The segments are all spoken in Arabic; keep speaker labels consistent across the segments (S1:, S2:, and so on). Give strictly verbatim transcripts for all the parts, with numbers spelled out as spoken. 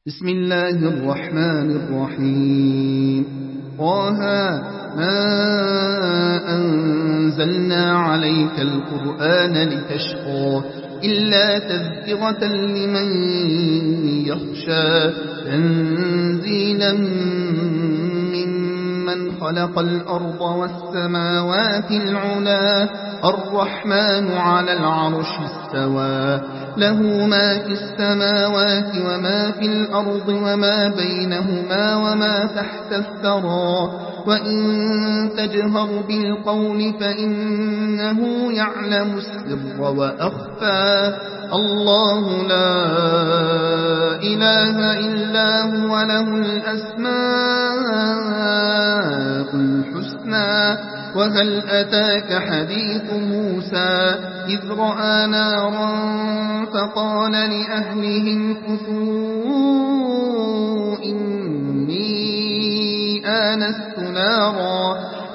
S1: بسم الله الرحمن الرحيم طه ما أنزلنا عليك القرآن لتشقى إلا تذكرة لمن يخشى تنزيلا ممن خلق الأرض والسماوات العلا الرحمن على العرش استوى له ما في السماوات وما في الأرض وما بينهما وما تحت الثرى وإن تجهر بالقول فإنه يعلم السر وأخفى الله لا إله إلا هو له الأسماء الحسنى وهل أتاك حديث موسى إذ رأى نارا فقال لأهلهم كثوا إني آنست نارا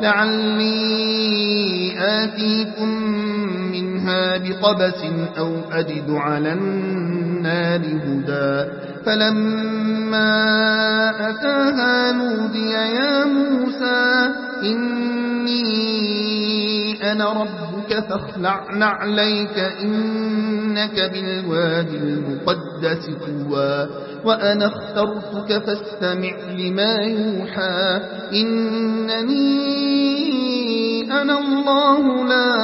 S1: لعلي آتيكم منها بقبس أو أجد على النار هدى فلما أتاها نودي يا موسى إني أنا ربك فاخلع نعليك إنك بالوادي المقدس طوى وأنا اخترتك فاستمع لما يوحى إنني أنا الله لا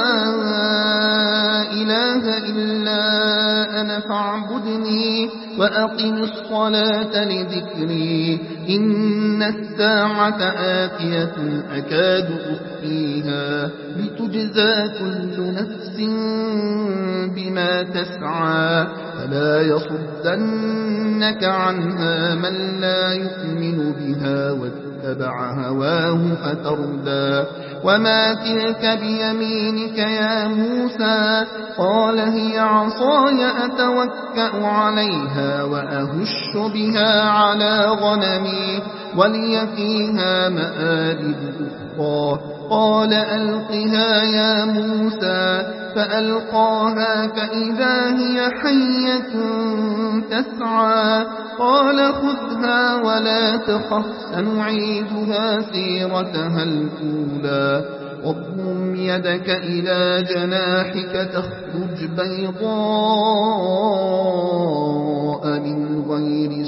S1: إله إلا أنا فاعبدني وأقم الصلاة لذكري إن الساعة آتية أكاد أخفيها لتجزى كل نفس بما تسعى فلا يصدنك عنها من لا يؤمن بها واتبع هواه فتردى وما تلك بيمينك يا موسى قال هي عصاي أتوكأ عليها وأهش بها على غنمي ولي فيها مآرب أخرى قال ألقها يا موسى فألقاها فإذا هي حية تسعى قال خذها ولا تخف سنعيدها سيرتها الأولى واضم يدك إلى جناحك تخرج بيضاء من غير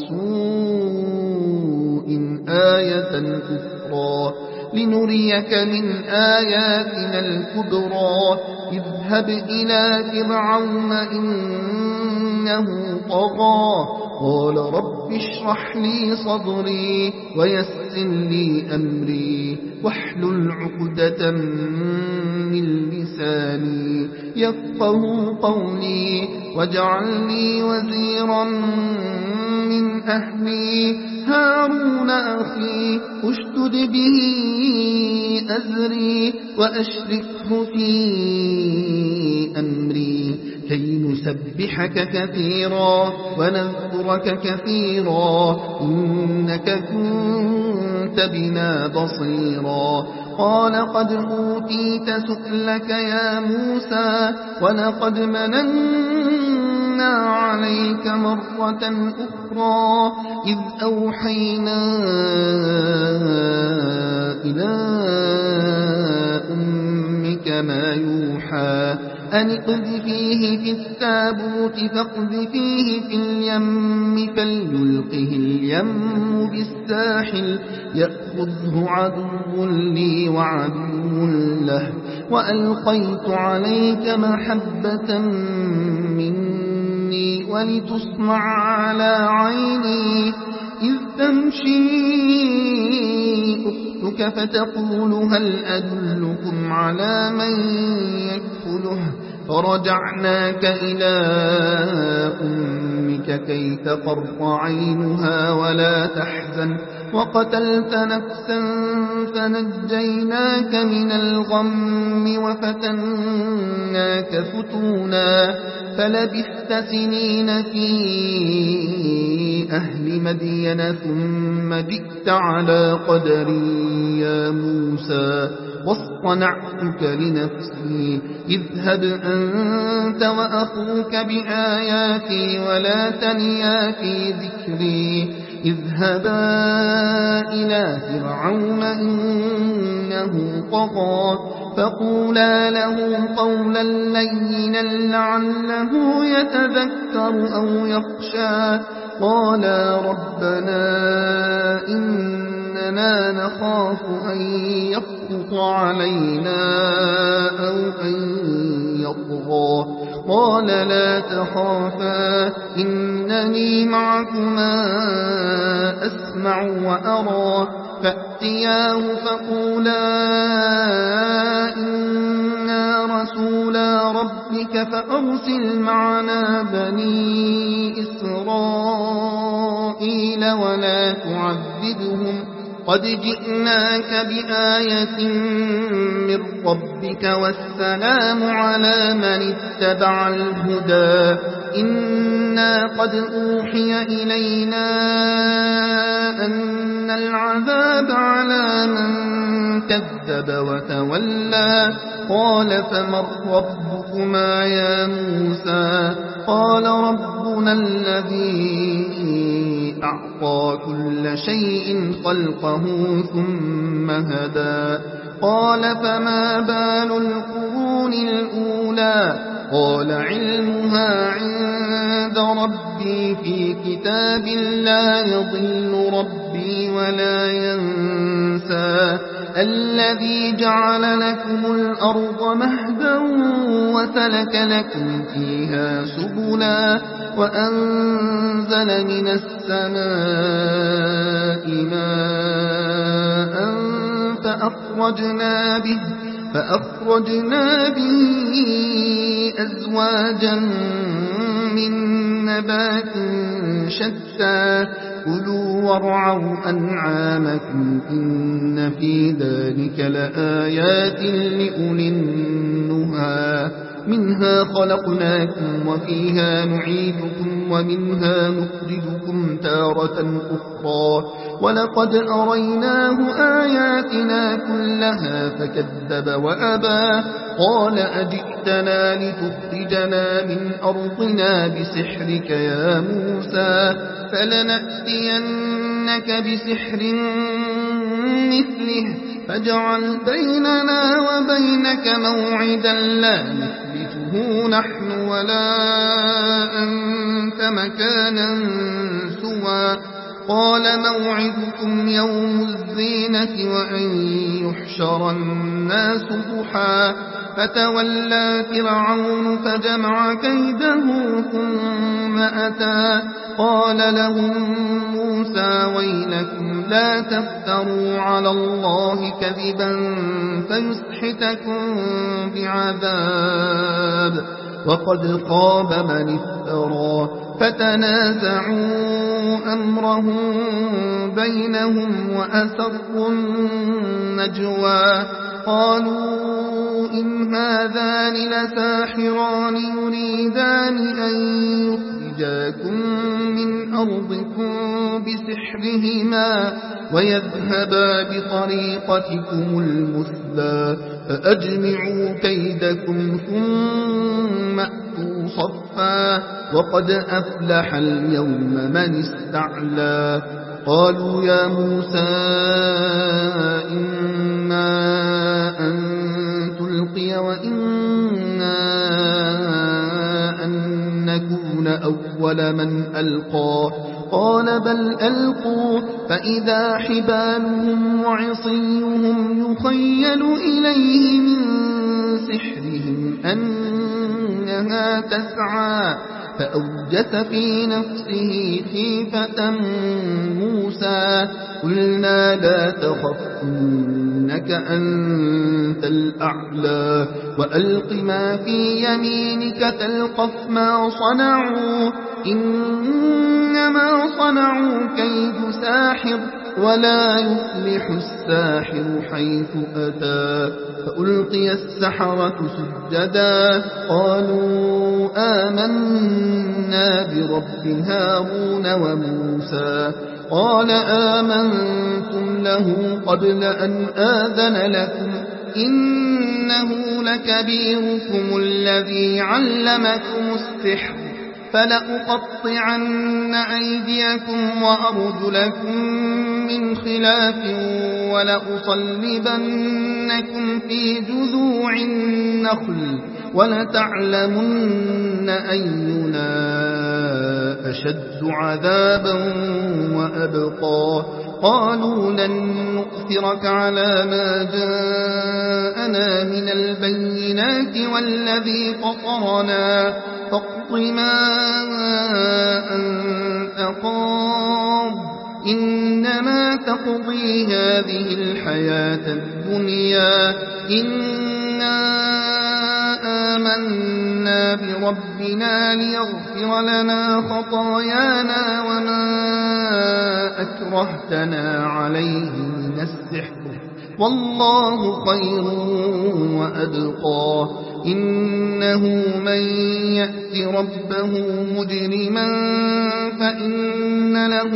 S1: سوء آية أخرى لنريك من آياتنا الكبرى اذهب إلى فرعون إنه طغى قال رب اشرح لي صدري ويسر لي أمري واحلل عقدة من لساني يفقه قولي واجعل لي وزيرا من أهلي هارون أخي اشتد به أزري وأشركه في أمري كي نسبحك كثيرا ونذكرك كثيرا إنك كنت بنا بصيرا قال قد أوتيت سؤلك يا موسى ولقد مننا عليك مرة أخرى إذ أوحينا إلى أمك ما يوحى أن اقذفيه في التابوت فاقذفيه في اليم فليلقه اليم بالساحل يأخذه عدو لي وعدو له وألقيت عليك محبة مني ولتصنع على عيني إذ تمشي أختك فتقول هل أدلكم على من يكفله فرجعناك إلى أمك كي تقر عينها ولا تحزن وقتلت نفسا فنجيناك من الغم وفتناك فتونا فلبثت سنين في أهل مدين ثم جئت على قدري يا موسى اصطنعتك لنفسي اذهب أنت وأخوك بآياتي ولا تنيا في ذكري اذهبا إلى فرعون إنه طغى فقولا له قولا لينا لعله يتذكر أو يخشى قالا ربنا إننا نخاف أن يفرط علينا أو أن يطغى قال لا تخافا إنني معكما أسمع وأرى فأتياه فقولا إنا رسولا ربك فأرسل معنا بني إسرائيل ولا تعذبهم قد جئناك بآية من ربك والسلام على من اتبع الهدى إنا قد أوحي إلينا أن العذاب على من كذب وتولى قال فمن ربكما يا موسى قال ربنا الذي أعطى كل شيء خلقه ثم هدى قال فما بال القرون الأولى قال علمها عند ربي في كتاب لا يضل ربي ولا ينسى الذي جعل لكم الأرض مهدا وسلك لكم فيها سبلا وأنزل من السماء ماء فأخرجنا به فأخرجنا به أزواجا من نبات شتى كلوا وارعوا أنعامكم إن في ذلك لآيات لأولي النهى منها خلقناكم وفيها نعيدكم ومنها نخرجكم تارة أخرى ولقد أريناه آياتنا كلها فكذب وأبى قال أجئتنا لتخرجنا من أرضنا بسحرك يا موسى فلنأتينك بسحر مثله فاجعل بيننا وبينك موعدا لا نثبته نحن ولا أنت مكانا سوى قال موعدكم يوم الزينة وأن يحشر الناس ضحى فتولى فرعون فجمع كيده ثم أتى قال لهم موسى ويلكم لا تفتروا على الله كذبا فيسحتكم بعذاب وقد خاب من افترى فتنازعوا أمرهم بينهم وأسروا النجوى قالوا إن هذان لساحران يريدان أن يخرجاكم من أرضكم بسحرهما ويذهبا بطريقتكم المثلى فأجمعوا كيدكم ثم أتوا صفا وقد أفلح اليوم من استعلى قالوا يا موسى إما أن تلقي وإنا أن نكون أول من ألقى قال بل ألقوا فإذا حبالهم وعصيهم يخيل إليه من سحرهم أنها تسعى فأوجس في نفسه خيفة موسى قلنا لا تخف إنك أنت الأعلى وألق ما في يمينك تلقف ما صنعوا إنما صنعوا كيد ساحر ولا يفلح الساحر حيث أتى فألقي السحرة سجدا قالوا آمنا برب هارون وموسى قال آمنتم له قبل أن آذن لكم إنه لكبيركم الذي علمكم السحر فلأقطعن أيديكم وأرجلكم من خلاف ولأصلبنكم في جذوع النخل ولتعلمن أينا أشد عذابا وأبقى قالوا لن نؤثرك على ما جاءنا من البينات والذي فطرنا فاقض ما أنت قاض إنما تقضي هذه الحياة الدنيا إنا آمنا بربنا ليغفر لنا خطايانا وما أكرهتنا عليه من السحر والله خير وأبقى إنه من يأت ربه مجرما فإن له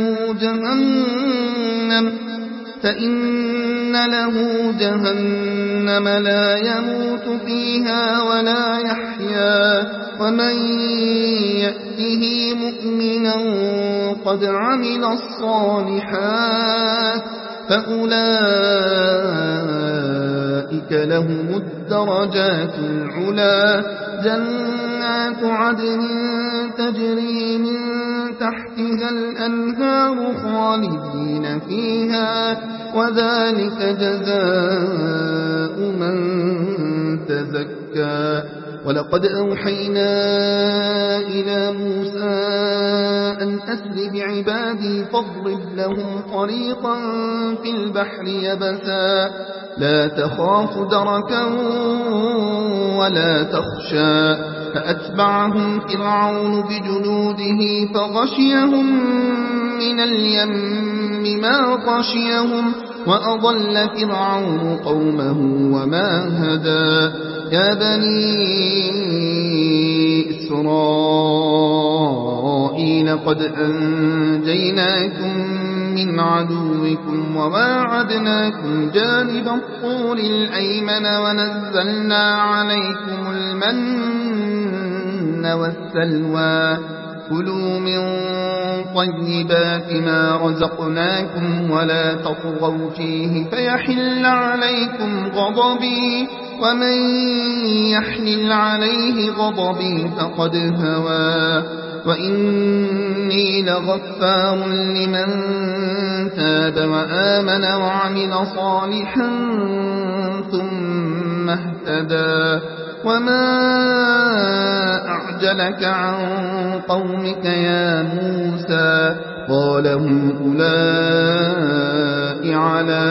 S1: جهنم فإن له جهنم لا يموت فيها ولا يحيا ومن يأته مؤمنا قد عمل الصالحات فأولئك لهم الدرجات العلا جنات عدن تجري من تحتها الأنهار خالدين فيها وذلك جزاء من تزكى ولقد أوحينا إلى موسى أن أسر بعبادي فاضرب لهم طريقا في البحر يبسا لا تخاف دركا ولا تخشى فأتبعهم فرعون بجنوده فغشيهم من اليم ما غشيهم وأضل فرعون قومه وما هدى يا بني إسرائيل قد أنجيناكم من عدوكم وواعدناكم جانب الطور الأيمن ونزلنا عليكم المن والسلوى كلوا من طيبات ما رزقناكم ولا تطغوا فيه فيحل عليكم غضبي ومن يحلل عليه غضبي فقد هوى وإني لغفار لمن تاب وآمن وعمل صالحا ثم اهتدى وما أعجلك عن قومك يا موسى قال هم أولئك على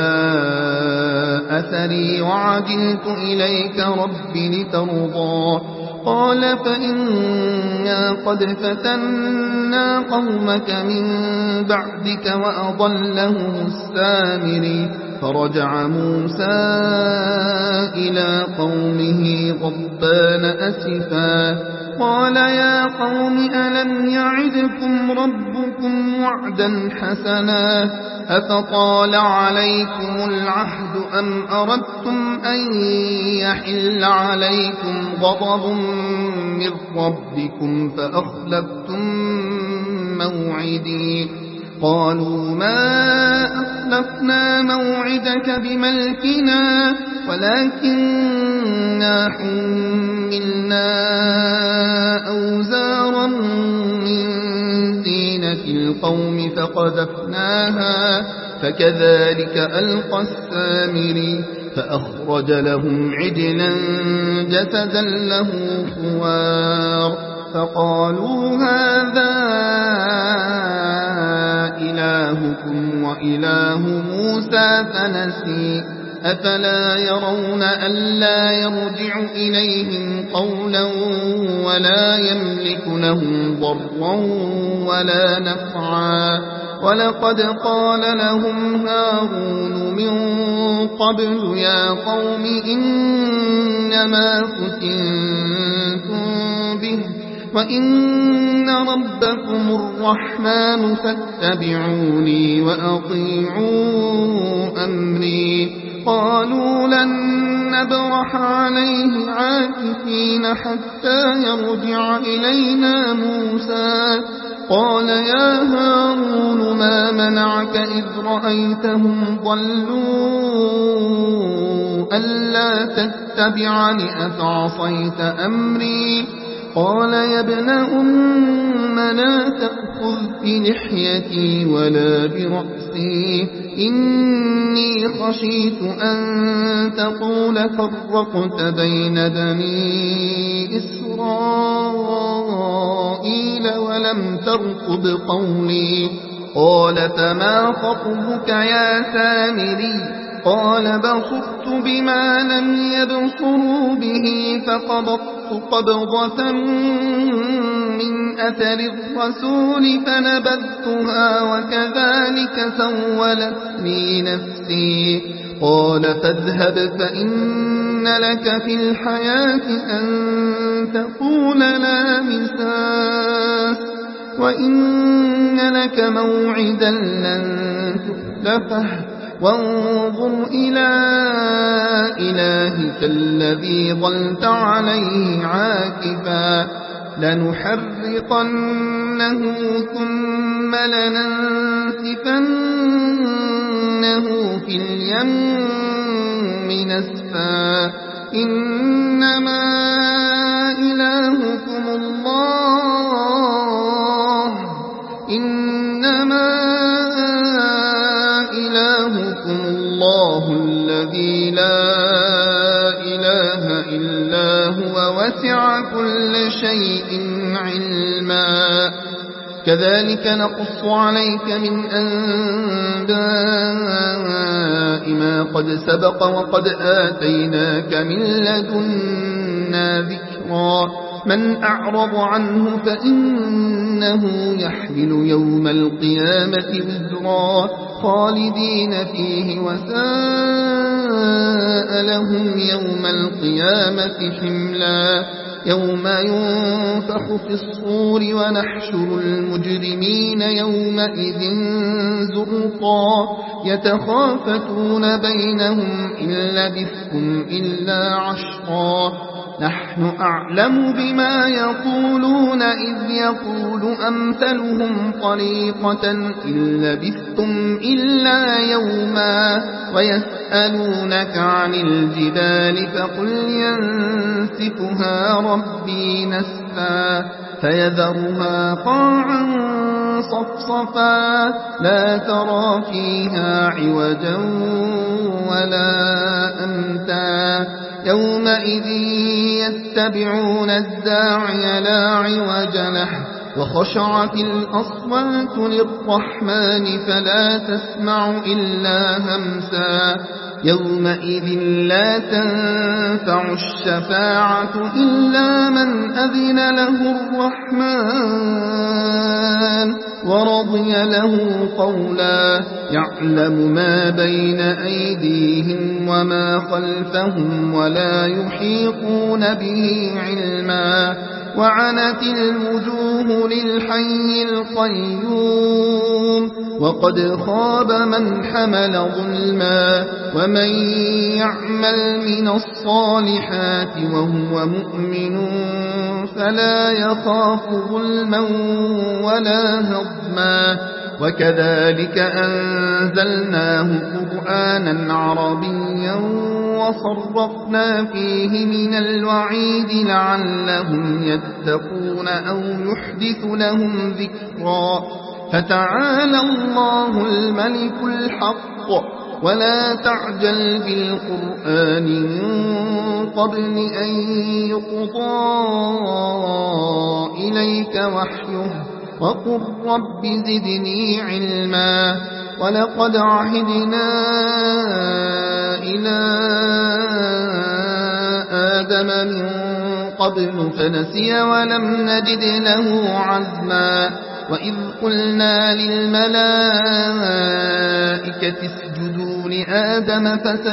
S1: أثري وعجلت إليك رب لترضى قال فإنا قد فتنا قومك من بعدك وأضلهم السامري فرجع موسى إلى قومه غضبان أسفا قال يا قوم ألم يعدكم ربكم وعدا حسنا أفطال عليكم العهد أم أردتم أن يحل عليكم غضب من ربكم فأخلفتم موعدي قالوا ما أخلفنا موعدك بملكنا ولكننا حملنا أوزارا من زينة القوم فقذفناها فكذلك ألقى السامري فأخرج لهم عجلا جسدا له خوار فقالوا هذا إلهكم وإله موسى فنسي أفلا يرون ألا يرجع إليهم قولا ولا يملك لهم ضرا ولا نفعا ولقد قال لهم هارون من قبل يا قوم إنما فتنتم به وإن ربكم الرحمن فاتبعوني وأطيعوا أمري قالوا لن نبرح عليه عاكفين حتى يرجع إلينا موسى قال يا هارون ما منعك إذ رأيتهم ضلوا ألا تتبعني أفعصيت أمري قال يا ابن أم لا تأخذ بلحيتي ولا برأسي إني خشيت أن تقول فرقت بين بني إسرائيل ولم ترقب قولي قال فما خطبك يا سامري قال بصرت بما لم يبصروا به فقبضت قبضة من أثر الرسول فنبذتها وكذلك سولت لي نفسي قال فاذهب فإن لك في الحياة أن تقول لا مساس وإن لك موعدا لن تخلفه وانظر إلى إلهك الذي ظلت عليه عاكفا لنحرقنه ثم لننسفنه في اليم نسفا إنما إلهكم الله إنما إلهكم الله الذي لا إله إلا هو وسع كل شيء علما كذلك نقص عليك من أنباء ما قد سبق وقد آتيناك من لدنا ذكرا من أعرض عنه فإنه يحمل يوم القيامة وزرا خالدين فيه وساء لهم يوم القيامة حملا يوم ينفخ في الصور ونحشر المجرمين يومئذ زرقا يتخافتون بينهم إن لبثتم إلا عشرا نحن أعلم بما يقولون إذ يقول أمثلهم طريقة إن لبثتم إلا يوما ويسألونك عن الجبال فقل ينسفها ربي نسفا فيذرها قاعا صفصفا لا ترى فيها عوجا ولا أمتا يومئذ يتبعون الداعي لا عوج له وخشعت الأصوات للرحمن فلا تسمع إلا همسا يومئذ لا تنفع الشفاعة إلا من أذن له الرحمن ورضي له قولا يعلم ما بين أيديهم وما خلفهم ولا يحيطون به علما وعنت الوجوه للحي القيوم وقد خاب من حمل ظلما ومن يعمل من الصالحات وهو مؤمن فلا يخاف ظلما ولا هضما وكذلك أنزلناه قرآنا عربيا وصرفنا فيه من الوعيد لعلهم يتقون أو يحدث لهم ذكرا فتعالى الله الملك الحق ولا تعجل بالقرآن من قبل أن يقضى إليك وحيه وقل رب زدني علما ولقد عهدنا إلى آدم من قبل فنسي ولم نجد له عزما وإذ قلنا للملائكة اسجدوا لآدم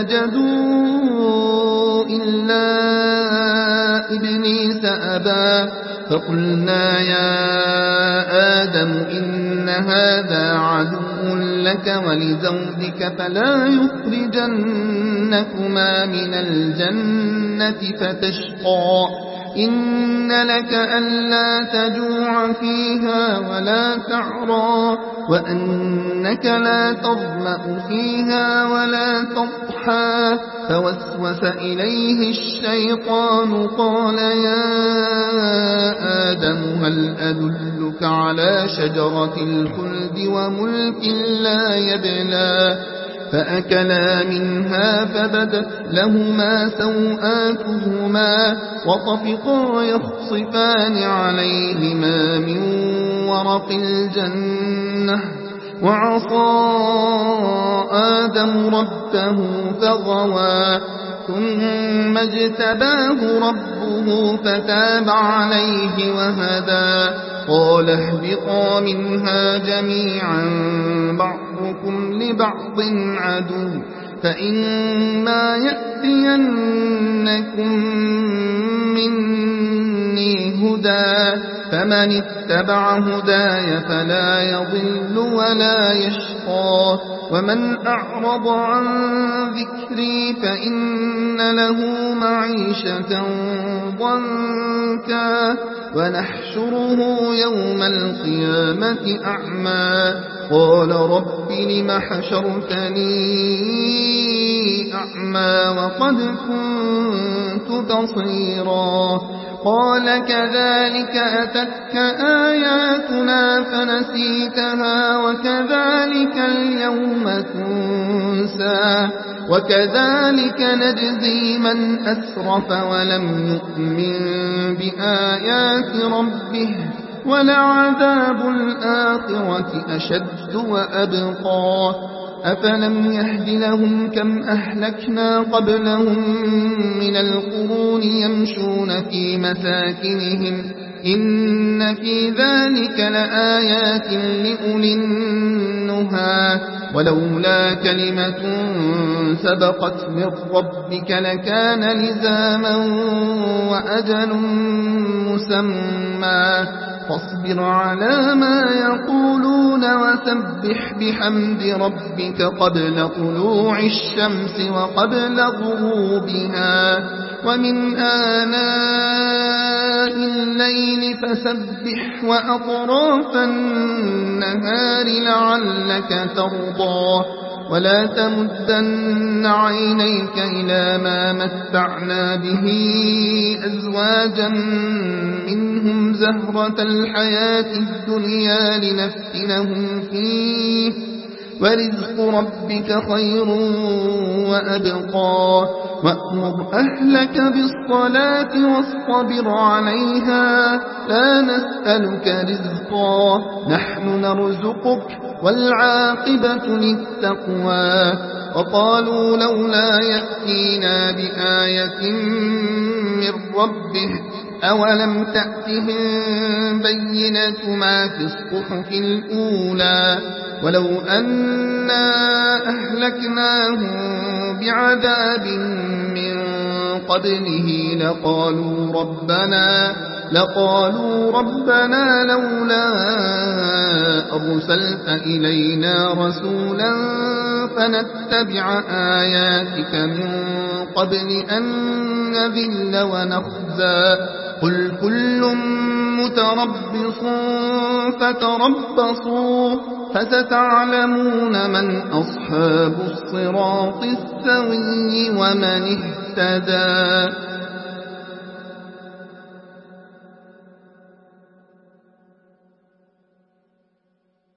S1: فسجدوا إلا إبليس أبى فقلنا يا آدم إن هذا عدو لك ولزوجك فلا يخرجن لأخرجنكما من الجنة فتشقى إن لك ألا تجوع فيها ولا تعرى وأنك لا تظمأ فيها ولا تضحى فوسوس إليه الشيطان قال يا آدم هل أدلك على شجرة الخلد وملك لا يبلى فأكلا منها فبدت لهما سوآتهما وطفقا يخصفان عليهما من ورق الجنة وعصى آدم ربه فغوى ثم اجتباه ربه فتاب عليه وهدى قال اهبطا منها جميعا بعضكم لبعض عدو فإما يأتينكم مني هدى فمن اتبع هداي فلا يضل ولا يشقى ومن أعرض عن ذكري فإن له معيشة ضنكا ونحشره يوم القيامة أعمى قال رب لم حشرتني أعمى وقد كنت بصيرا قال كذلك أتتك آياتنا فنسيتها وكذلك اليوم تنسى وكذلك نجزي من أسرف ولم يؤمن بآيات ربه ولعذاب الآخرة أشد وأبقى أفلم يهد لهم كم أهلكنا قبلهم من القرون يمشون في مساكنهم إن في ذلك لآيات لأولي النهى ولولا كلمة سبقت من ربك لكان لزاما وأجل مسمى فاصبر على ما يقولون وسبح بحمد ربك قبل طلوع الشمس وقبل غروبها ومن آناء الليل فسبح وأطراف النهار لعلك ترضى ولا تمدن عينيك إلى ما متعنا به أزواجا منهم زهرة الحياة الدنيا لنفتنهم فيه ورزق ربك خير وأبقى وأمر أهلك بالصلاة واصطبر عليها لا نسألك رزقا نحن نرزقك والعاقبة للتقوى وقالوا لولا يأتينا بآية من ربه أولم تأتهم بينة ما في الصحف الأولى ولو أنا أهلكناهم بعذاب من قبله لقالوا ربنا لقالوا ربنا لولا أرسلت إلينا رسولا فنتبع آياتك من قبل أن نذل ونخزى قل كل متربص فتربصوا فستعلمون من أصحاب الصراط السوي ومن اهتدى